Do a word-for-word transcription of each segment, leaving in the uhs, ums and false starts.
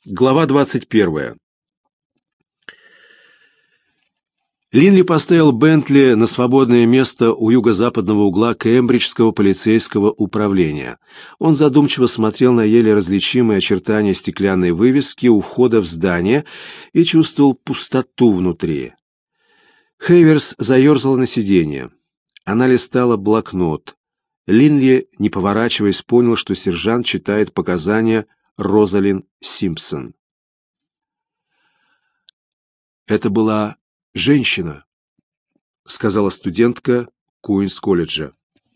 Глава двадцать первая. Линли поставил Бентли на свободное место у юго-западного угла Кембриджского полицейского управления. Он задумчиво смотрел на еле различимые очертания стеклянной вывески у входа в здание и чувствовал пустоту внутри. Хейверс заерзала на сиденье. Она листала блокнот. Линли, не поворачиваясь, понял, что сержант читает показания Розалин Симпсон. «Это была женщина», — сказала студентка Куинс-колледжа.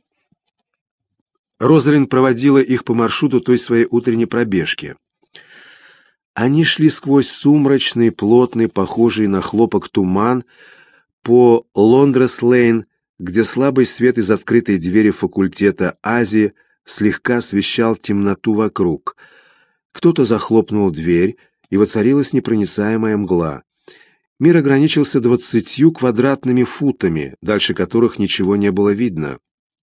Розалин проводила их по маршруту той своей утренней пробежки. Они шли сквозь сумрачный, плотный, похожий на хлопок туман по Лондрес-лейн, где слабый свет из открытой двери факультета Азии слегка освещал темноту вокруг. Кто-то захлопнул дверь, и воцарилась непроницаемая мгла. Мир ограничился двадцатью квадратными футами, дальше которых ничего не было видно.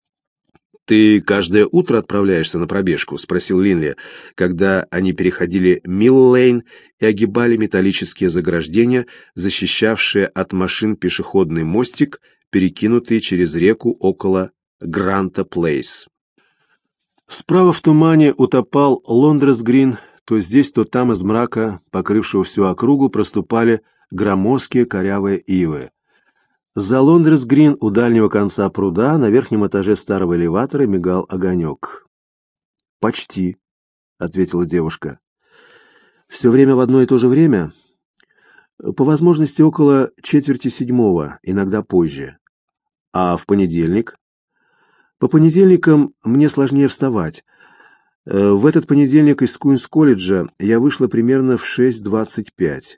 «Ты каждое утро отправляешься на пробежку?» — спросил Линли, когда они переходили Милл-лейн и огибали металлические заграждения, защищавшие от машин пешеходный мостик, перекинутый через реку около Гранта-Плейс. Справа в тумане утопал Лондрес-грин, то здесь, то там из мрака, покрывшего всю округу, проступали громоздкие корявые ивы. За Лондрес-грин у дальнего конца пруда на верхнем этаже старого элеватора мигал огонек. «Почти», — ответила девушка. «Все время в одно и то же время?» «По возможности около четверти седьмого, иногда позже. А в понедельник?» «По понедельникам мне сложнее вставать. В этот понедельник из Куинс-колледжа я вышла примерно в шесть двадцать пять.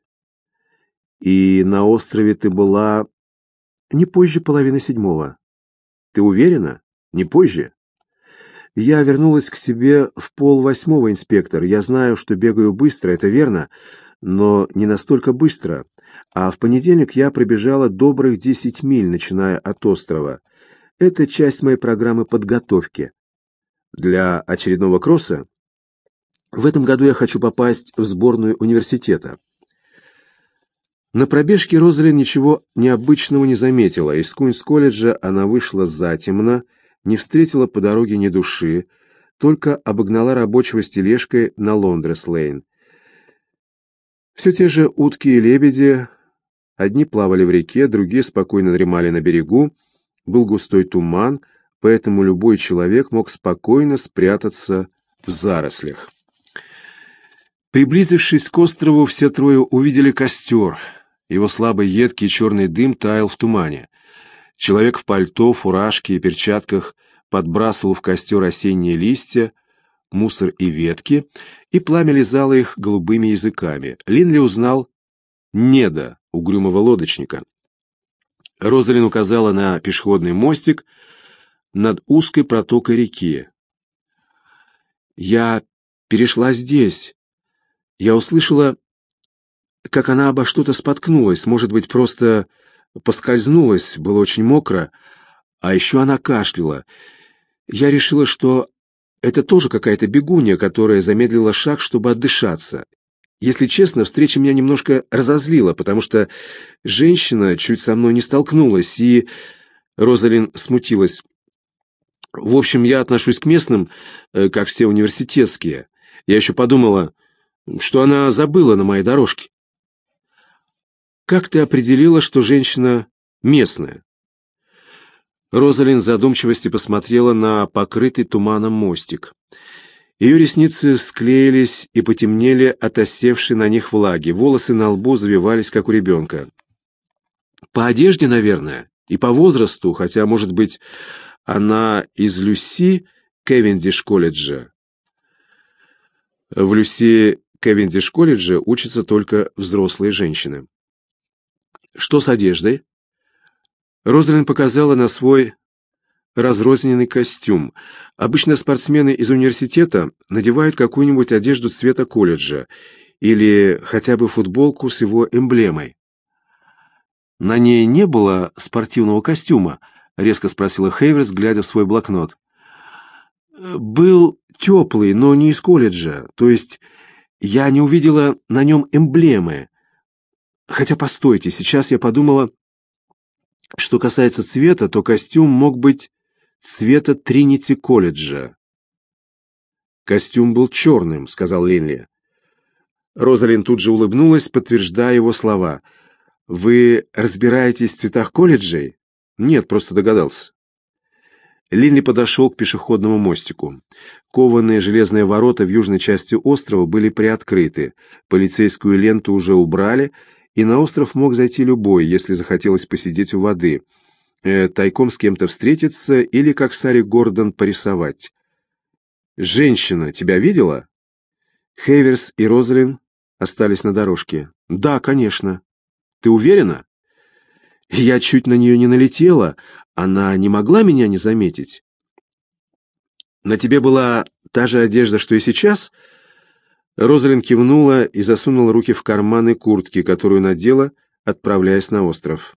И на острове ты была не позже половины седьмого. Ты уверена? Не позже?» «Я вернулась к себе в полвосьмого, инспектор. Я знаю, что бегаю быстро, это верно, но не настолько быстро. А в понедельник я пробежала добрых десять миль, начиная от острова. Это часть моей программы подготовки. Для очередного кросса? В этом году я хочу попасть в сборную университета». На пробежке Розалин ничего необычного не заметила. Из Куинс-колледжа она вышла затемно, не встретила по дороге ни души, только обогнала рабочего с тележкой на Лондрес-лейн. Все те же утки и лебеди, одни плавали в реке, другие спокойно дремали на берегу. Был густой туман, поэтому любой человек мог спокойно спрятаться в зарослях. Приблизившись к острову, все трое увидели костер. Его слабый едкий черный дым таял в тумане. Человек в пальто, фуражке и перчатках подбрасывал в костер осенние листья, мусор и ветки, и пламя лизало их голубыми языками. Линли узнал Неда, угрюмого лодочника. Розалин указала на пешеходный мостик над узкой протокой реки. «Я перешла здесь. Я услышала, как она обо что-то споткнулась, может быть, просто поскользнулась, было очень мокро, а еще она кашляла. Я решила, что это тоже какая-то бегунья, которая замедлила шаг, чтобы отдышаться. Если честно, встреча меня немножко разозлила, потому что женщина чуть со мной не столкнулась, и...» Розалин смутилась. «В общем, я отношусь к местным, как все университетские. Я еще подумала, что она забыла на моей дорожке». «Как ты определила, что женщина местная?» Розалин в задумчивости посмотрела на покрытый туманом мостик. Ее ресницы склеились и потемнели от осевшей на них влаги, волосы на лбу завивались, как у ребенка. «По одежде, наверное, и по возрасту, хотя, может быть, она из Люси Кевендиш-колледжа». В Люси Кевендиш-колледже учатся только взрослые женщины. «Что с одеждой?» Розалин показала на свой разрозненный костюм. Обычно спортсмены из университета надевают какую-нибудь одежду цвета колледжа или хотя бы футболку с его эмблемой. «На ней не было спортивного костюма?» — резко спросила Хейверс, глядя в свой блокнот. «Был теплый, но не из колледжа. То есть Я не увидела на нем эмблемы. Хотя, постойте, сейчас я подумала, что касается цвета, то костюм мог быть цвета Тринити-колледжа. «Костюм был черным», — сказал Линли. Розалин тут же улыбнулась, подтверждая его слова. «Вы разбираетесь в цветах колледжей?» «Нет, просто догадался». Линли подошел к пешеходному мостику. Кованые железные ворота в южной части острова были приоткрыты, полицейскую ленту уже убрали, и на остров мог зайти любой, если захотелось посидеть у воды, э, тайком с кем-то встретиться или, как Сари Гордон, порисовать. «Женщина тебя видела?» Хейверс и Розалин остались на дорожке. «Да, конечно». «Ты уверена?» «Я чуть на нее не налетела. Она не могла меня не заметить». «На тебе была та же одежда, что и сейчас?» Розалин кивнула и засунула руки в карманы куртки, которую надела, отправляясь на остров.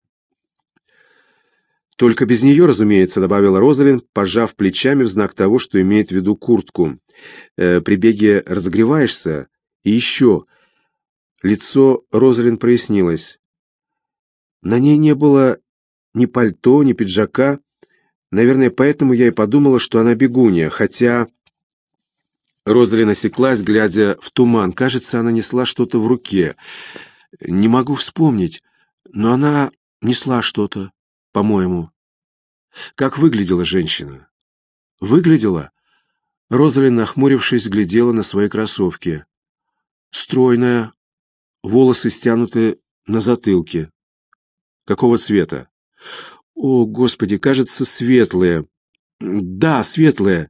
«Только без нее, разумеется», — добавила Розалин, пожав плечами в знак того, что имеет в виду куртку. «Э, «При беге разогреваешься. И еще...» Лицо Розалин прояснилось. На ней не было ни пальто, ни пиджака. Наверное, поэтому я и подумала, что она бегунья, хотя... Розалин осеклась, глядя в туман. Кажется, она несла что-то в руке. Не могу вспомнить, но она несла что-то, по-моему. Как выглядела женщина? Выглядела? Розалин, нахмурившись, глядела на свои кроссовки. Стройная, волосы стянуты на затылке. Какого цвета? О, Господи, кажется, светлые. Да, светлые.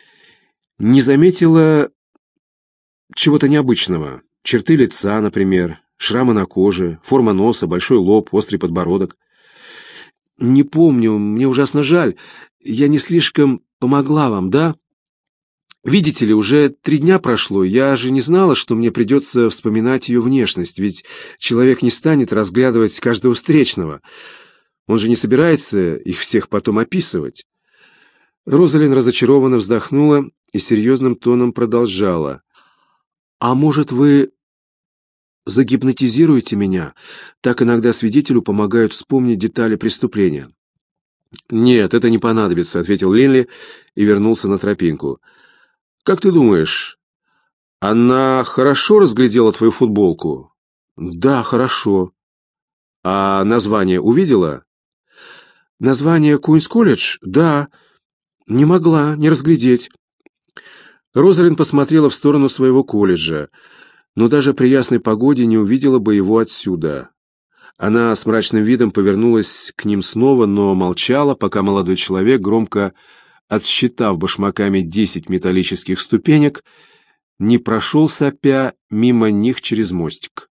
Не заметила чего-то необычного. Черты лица, например, шрамы на коже, форма носа, большой лоб, острый подбородок. Не помню, мне ужасно жаль. Я не слишком помогла вам, да? Видите ли, уже три дня прошло, я же не знала, что мне придется вспоминать ее внешность, ведь человек не станет разглядывать каждого встречного. Он же не собирается их всех потом описывать. Розалин разочарованно вздохнула и серьезным тоном продолжала. «А может, вы загипнотизируете меня? Так иногда свидетелю помогают вспомнить детали преступления». «Нет, это не понадобится», — ответил Линли и вернулся на тропинку. «Как ты думаешь, она хорошо разглядела твою футболку?» «Да, хорошо». «А название увидела?» «Название Куинс-колледж? Да. Не могла не разглядеть». Розалин посмотрела в сторону своего колледжа, но даже при ясной погоде не увидела бы его отсюда. Она с мрачным видом повернулась к ним снова, но молчала, пока молодой человек, громко отсчитав башмаками десять металлических ступенек, не прошел сопя мимо них через мостик.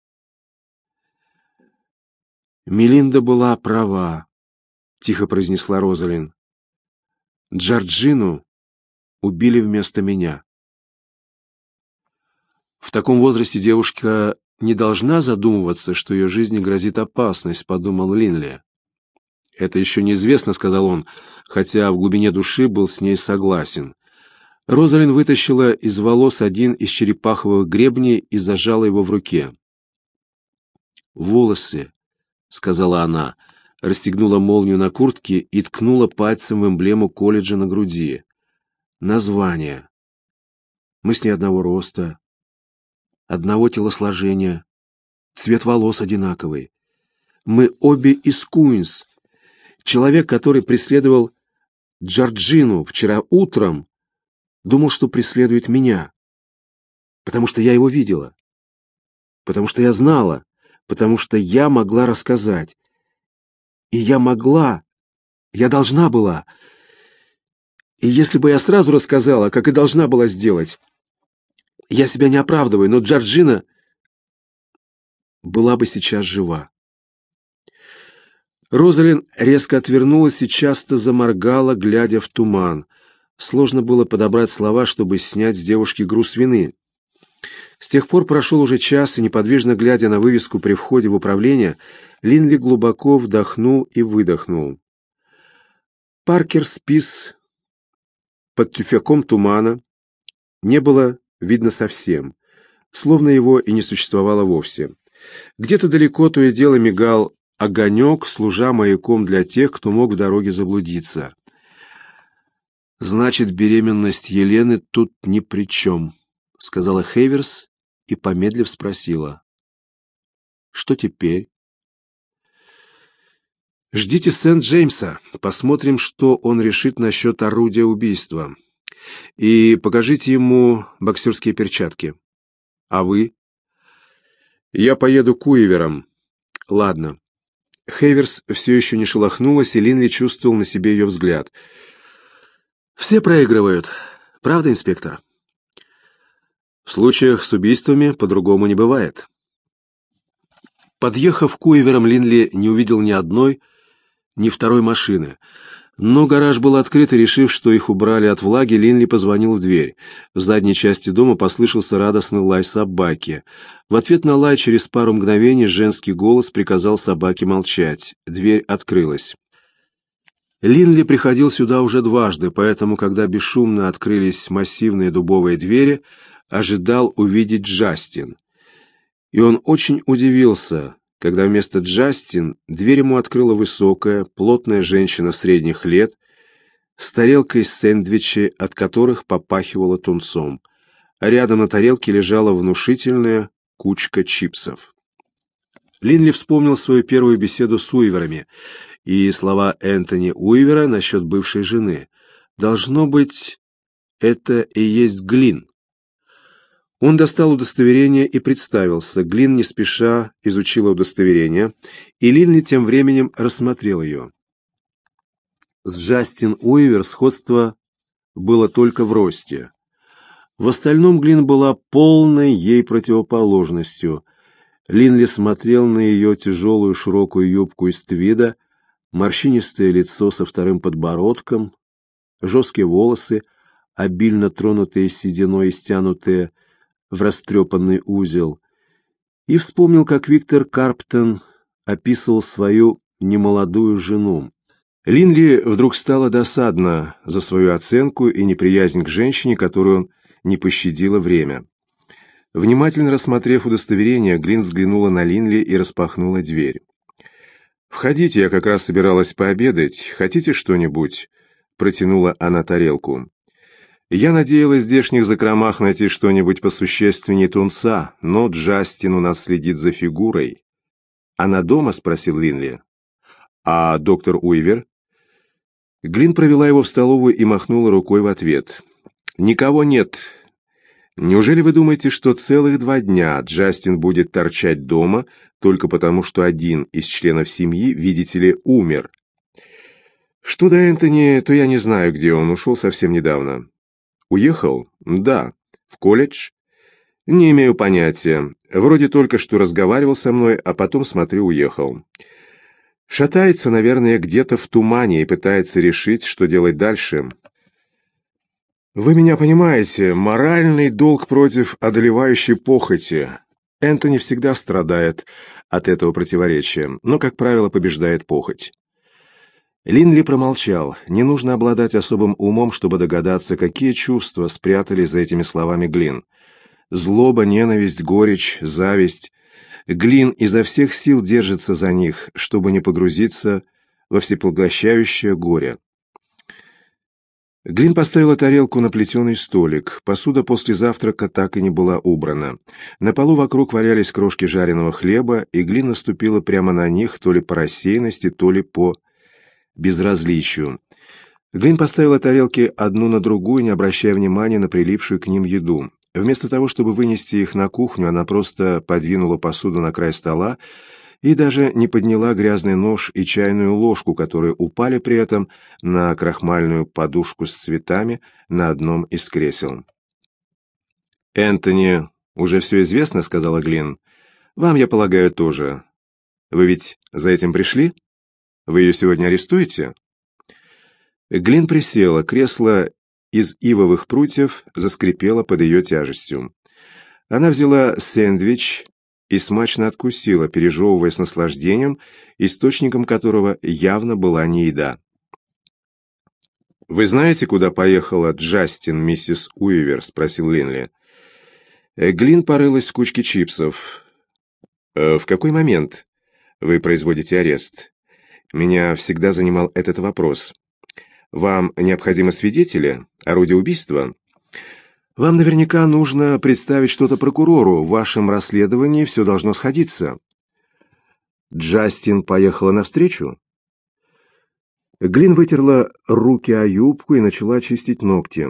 «Мелинда была права», — тихо произнесла Розалин. «Джорджину убили вместо меня». В таком возрасте девушка не должна задумываться, что ее жизни грозит опасность, подумал Линли. «Это еще неизвестно», — сказал он, хотя в глубине души был с ней согласен. Розалин вытащила из волос один из черепаховых гребней и зажала его в руке. «Волосы», — сказала она, расстегнула молнию на куртке и ткнула пальцем в эмблему колледжа на груди. «Название. Мы с ней одного роста, одного телосложения, цвет волос одинаковый. Мы обе из Куинс. Человек, который преследовал Джорджину вчера утром, думал, что преследует меня, потому что я его видела, потому что я знала, потому что я могла рассказать. И я могла, я должна была. И если бы я сразу рассказала, как и должна была сделать, я себя не оправдываю, но Джорджина была бы сейчас жива». Розалин резко отвернулась и часто заморгала, глядя в туман. Сложно было подобрать слова, чтобы снять с девушки груз вины. С тех пор прошел уже час, и, неподвижно глядя на вывеску при входе в управление, Линли глубоко вдохнул и выдохнул. Паркер Спис под тюфяком тумана не было видно совсем. словно его и не существовало вовсе. Где-то далеко то и дело мигал огонек, служа маяком для тех, кто мог в дороге заблудиться. «Значит, беременность Елены тут ни при чем», — сказала Хейверс и, помедлив, спросила. «Что теперь?» «Ждите Сент-Джеймса, посмотрим, что он решит насчет орудия убийства. И покажите ему боксерские перчатки. А вы?» «Я поеду к Уиверам». «Ладно». Хейверс все еще не шелохнулась, и Линли чувствовал на себе ее взгляд. «Все проигрывают. Правда, инспектор?» «В случаях с убийствами по-другому не бывает». Подъехав к Уиверам, Линли не увидел ни одной, ни второй машины. Но гараж был открыт, и, решив, что их убрали от влаги, Линли позвонил в дверь. В задней части дома послышался радостный лай собаки. В ответ на лай через пару мгновений женский голос приказал собаке молчать. Дверь открылась. Линли приходил сюда уже дважды, поэтому, когда бесшумно открылись массивные дубовые двери, ожидал увидеть Джастин. И он очень удивился, когда вместо Джастин дверь ему открыла высокая, плотная женщина средних лет с тарелкой сэндвичей, от которых попахивало тунцом, а рядом на тарелке лежала внушительная кучка чипсов. Линли вспомнил свою первую беседу с Уиверами и слова Энтони Уивера насчет бывшей жены. Должно быть, это и есть Глин. Он достал удостоверение и представился. Глин не спеша изучила удостоверение, и Линли тем временем рассмотрел ее. С Джастин Уивер сходство было только в росте. В остальном Глин была полной ей противоположностью. Линли смотрел на ее тяжелую широкую юбку из твида, морщинистое лицо со вторым подбородком, жесткие волосы, обильно тронутые сединой и стянутые в растрепанный узел, и вспомнил, как Виктор Карптон описывал свою немолодую жену. Линли вдруг стало досадно за свою оценку и неприязнь к женщине, которую не пощадило время. Внимательно рассмотрев удостоверение, Глин взглянула на Линли и распахнула дверь. «Входите, я как раз собиралась пообедать. Хотите что-нибудь?» — протянула она тарелку. «Я надеялась в здешних закромах найти что-нибудь посущественнее тунца, но Джастин у нас следит за фигурой». «Она дома?» — спросил Линли. «А доктор Уивер?» Глин провела его в столовую и махнула рукой в ответ. «Никого нет. Неужели вы думаете, что целых два дня Джастин будет торчать дома только потому, что один из членов семьи, видите ли, умер? Что до Энтони, то я не знаю, где он, ушел совсем недавно». «Уехал? Да. В колледж?» «Не имею понятия. Вроде только что разговаривал со мной, а потом, смотрю, уехал. Шатается, наверное, где-то в тумане и пытается решить, что делать дальше. Вы меня понимаете, моральный долг против одолевающей похоти. Энтони всегда страдает от этого противоречия, но, как правило, побеждает похоть». Линли промолчал. Не нужно обладать особым умом, чтобы догадаться, какие чувства спрятали за этими словами Глин. Злоба, ненависть, горечь, зависть. Глин изо всех сил держится за них, чтобы не погрузиться во всепоглощающее горе. Глин поставила тарелку на плетеный столик. Посуда после завтрака так и не была убрана. На полу вокруг валялись крошки жареного хлеба, и Глин наступила прямо на них то ли по рассеянности, то ли по безразличию. Глин поставила тарелки одну на другую, не обращая внимания на прилипшую к ним еду. Вместо того, чтобы вынести их на кухню, она просто подвинула посуду на край стола и даже не подняла грязный нож и чайную ложку, которые упали при этом на крахмальную подушку с цветами на одном из кресел. «Энтони, уже все известно», — сказала Глин. «Вам, я полагаю, тоже. Вы ведь за этим пришли? Вы ее сегодня арестуете?» Глин присела, кресло из ивовых прутьев заскрипело под ее тяжестью. Она взяла сэндвич и смачно откусила, пережевывая с наслаждением, источником которого явно была не еда. «Вы знаете, куда поехала Джастин, миссис Уивер?» — спросил Линли. Э, Глин порылась в кучке чипсов. «Э, «В какой момент вы производите арест? Меня всегда занимал этот вопрос. Вам необходимы свидетели? Орудие убийства? Вам наверняка нужно представить что-то прокурору. В вашем расследовании все должно сходиться». Джастин поехала навстречу. Глин вытерла руки о юбку и начала чистить ногти.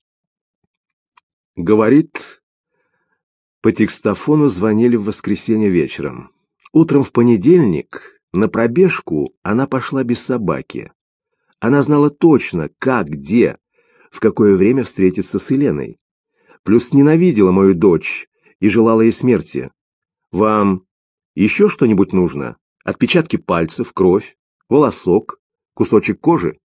Говорит, по текстофону звонили в воскресенье вечером. Утром в понедельник на пробежку она пошла без собаки. Она знала точно, как, где, в какое время встретиться с Еленой. Плюс ненавидела мою дочь и желала ей смерти. Вам еще что-нибудь нужно? Отпечатки пальцев, кровь, волосок, кусочек кожи?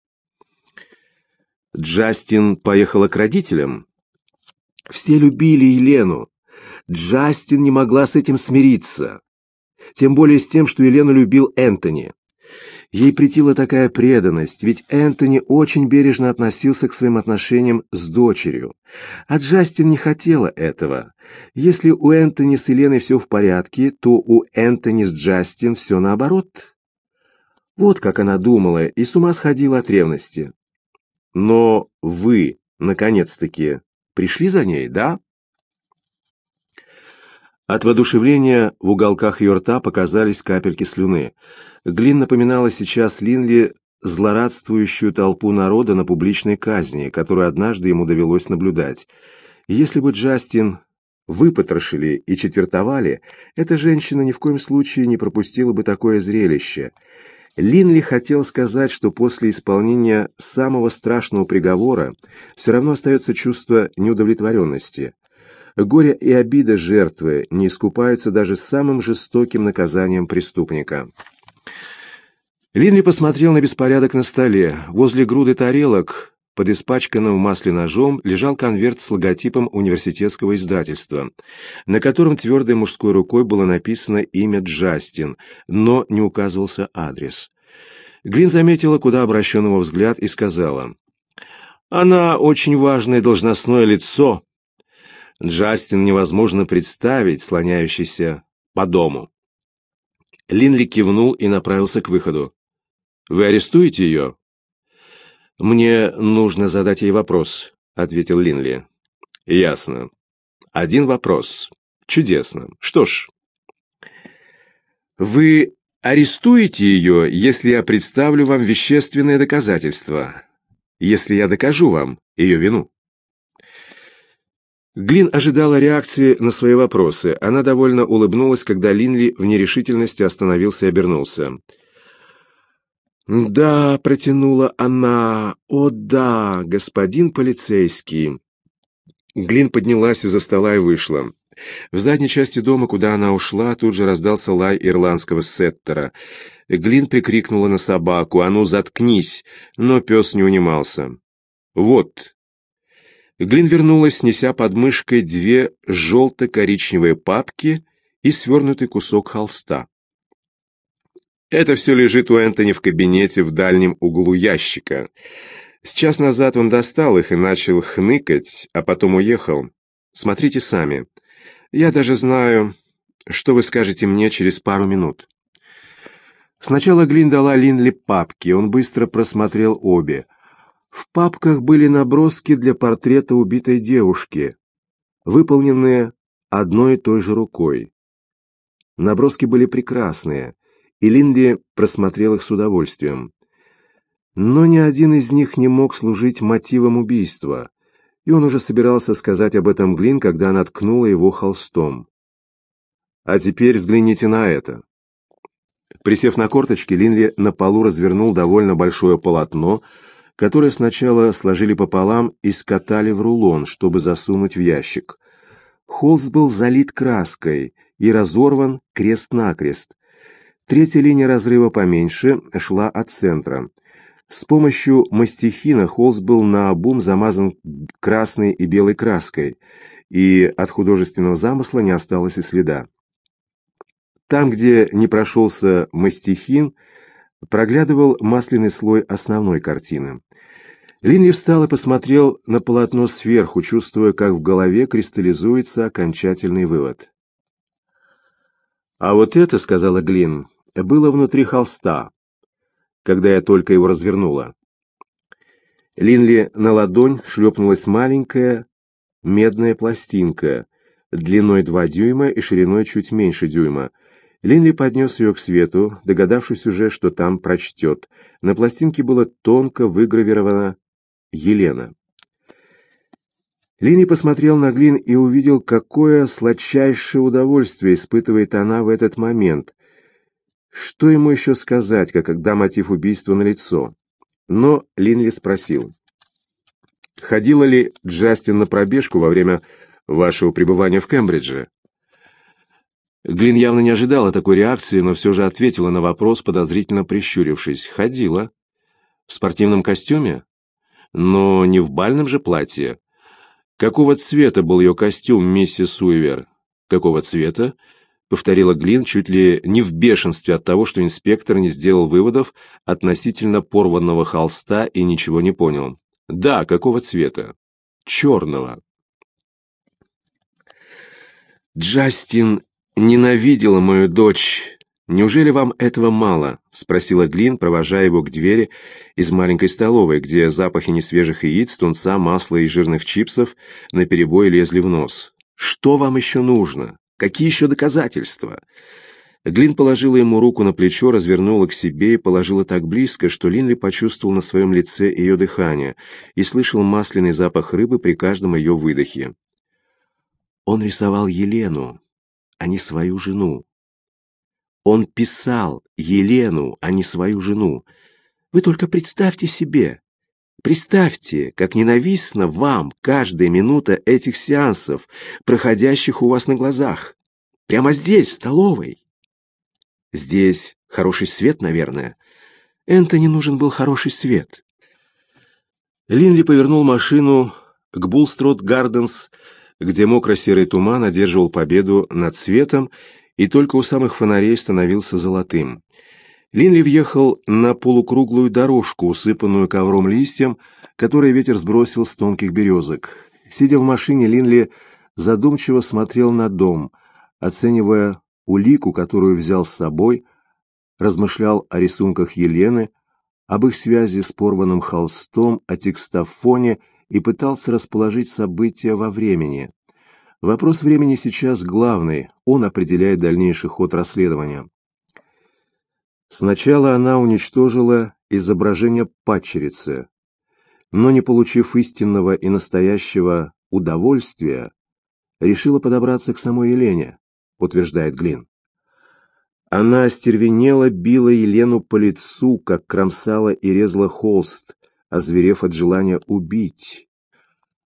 Джастин поехала к родителям. Все любили Елену. Джастин не могла с этим смириться. Тем более с тем, что Елену любил Энтони. Ей претила такая преданность, ведь Энтони очень бережно относился к своим отношениям с дочерью. А Джастин не хотела этого. Если у Энтони с Еленой все в порядке, то у Энтони с Джастин все наоборот. Вот как она думала и с ума сходила от ревности. Но вы, наконец-таки, пришли за ней, да? От воодушевления в уголках ее рта показались капельки слюны. Глин напоминала сейчас Линли злорадствующую толпу народа на публичной казни, которую однажды ему довелось наблюдать. Если бы Джастин выпотрошили и четвертовали, эта женщина ни в коем случае не пропустила бы такое зрелище. Линли хотел сказать, что после исполнения самого страшного приговора все равно остается чувство неудовлетворенности. Горе и обида жертвы не искупаются даже самым жестоким наказанием преступника. Линли посмотрел на беспорядок на столе. Возле груды тарелок, под испачканным в масле ножом, лежал конверт с логотипом университетского издательства, на котором твердой мужской рукой было написано имя Джастин, но не указывался адрес. Глин заметила, куда обращен его взгляд, и сказала: «Она очень важное должностное лицо. Джастин невозможно представить, слоняющийся по дому». Линли кивнул и направился к выходу. «Вы арестуете ее?» «Мне нужно задать ей вопрос», — ответил Линли. «Ясно. Один вопрос. Чудесно. Что ж, вы арестуете ее, если я представлю вам вещественные доказательства, если я докажу вам ее вину?» Глин ожидала реакции на свои вопросы. Она довольно улыбнулась, когда Линли в нерешительности остановился и обернулся. «Да», — протянула она, — «о да, господин полицейский». Глин поднялась из-за стола и вышла. В задней части дома, куда она ушла, тут же раздался лай ирландского сеттера. Глин прикрикнула на собаку: «А ну, заткнись!» Но пес не унимался. «Вот». Глин вернулась, неся под мышкой две желто-коричневые папки и свернутый кусок холста. «Это все лежит у Энтони в кабинете в дальнем углу ящика. С час назад он достал их и начал хныкать, а потом уехал. Смотрите сами. Я даже знаю, что вы скажете мне через пару минут». Сначала Глин дала Линли папки, он быстро просмотрел обе. В папках были наброски для портрета убитой девушки, выполненные одной и той же рукой. Наброски были прекрасные, и Линли просмотрел их с удовольствием. Но ни один из них не мог служить мотивом убийства, и он уже собирался сказать об этом Глин, когда она ткнула его холстом. «А теперь взгляните на это». Присев на корточки, Линли на полу развернул довольно большое полотно, которое сначала сложили пополам и скатали в рулон, чтобы засунуть в ящик. Холст был залит краской и разорван крест-накрест. Третья линия разрыва поменьше шла от центра. С помощью мастихина холст был наобум замазан красной и белой краской, и от художественного замысла не осталось и следа. Там, где не прошелся мастихин, проглядывал масляный слой основной картины. Линли встал и посмотрел на полотно сверху, чувствуя, как в голове кристаллизуется окончательный вывод. «А вот это, — сказала Глин, — было внутри холста, когда я только его развернула». Линли на ладонь шлепнулась маленькая медная пластинка, длиной два дюйма и шириной чуть меньше дюйма. Линли поднес ее к свету, догадавшись уже, что там прочтет. На пластинке было тонко выгравировано «Елена». Линли посмотрел на Глин и увидел, какое сладчайшее удовольствие испытывает она в этот момент. Что ему еще сказать, как когда мотив убийства налицо? Но Линли спросил: «Ходила ли Джастин на пробежку во время вашего пребывания в Кембридже?» Глин явно не ожидала такой реакции, но все же ответила на вопрос, подозрительно прищурившись. «Ходила. В спортивном костюме? Но не в бальном же платье. Какого цвета был ее костюм, миссис Уивер?» «Какого цвета?» — повторила Глин, чуть ли не в бешенстве от того, что инспектор не сделал выводов относительно порванного холста и ничего не понял. «Да, какого цвета?» «Черного». «Джастин ненавидела мою дочь. Неужели вам этого мало?» — спросила Глин, провожая его к двери из маленькой столовой, где запахи несвежих яиц, тунца, масла и жирных чипсов наперебой лезли в нос. «Что вам еще нужно? Какие еще доказательства?» Глин положила ему руку на плечо, развернула к себе и положила так близко, что Линли почувствовал на своем лице ее дыхание и слышал масляный запах рыбы при каждом ее выдохе. Он рисовал Елену, а не свою жену. Он писал Елену, а не свою жену. Вы только представьте себе, представьте, как ненавистна вам каждая минута этих сеансов, проходящих у вас на глазах. Прямо здесь, в столовой. Здесь хороший свет, наверное. Энтони нужен был хороший свет. Линли повернул машину к Булстрот Гарденс, где мокро-серый туман одерживал победу над светом и только у самых фонарей становился золотым. Линли въехал на полукруглую дорожку, усыпанную ковром листьем, который ветер сбросил с тонких березок. Сидя в машине, Линли задумчиво смотрел на дом, оценивая улику, которую взял с собой, размышлял о рисунках Елены, об их связи с порванным холстом, о текстофоне и пытался расположить события во времени. Вопрос времени сейчас главный, он определяет дальнейший ход расследования. Сначала она уничтожила изображение падчерицы, но, не получив истинного и настоящего удовольствия, решила подобраться к самой Елене, утверждает Глин. Она остервенела, била Елену по лицу, как кромсала и резала холст, озверев от желания убить.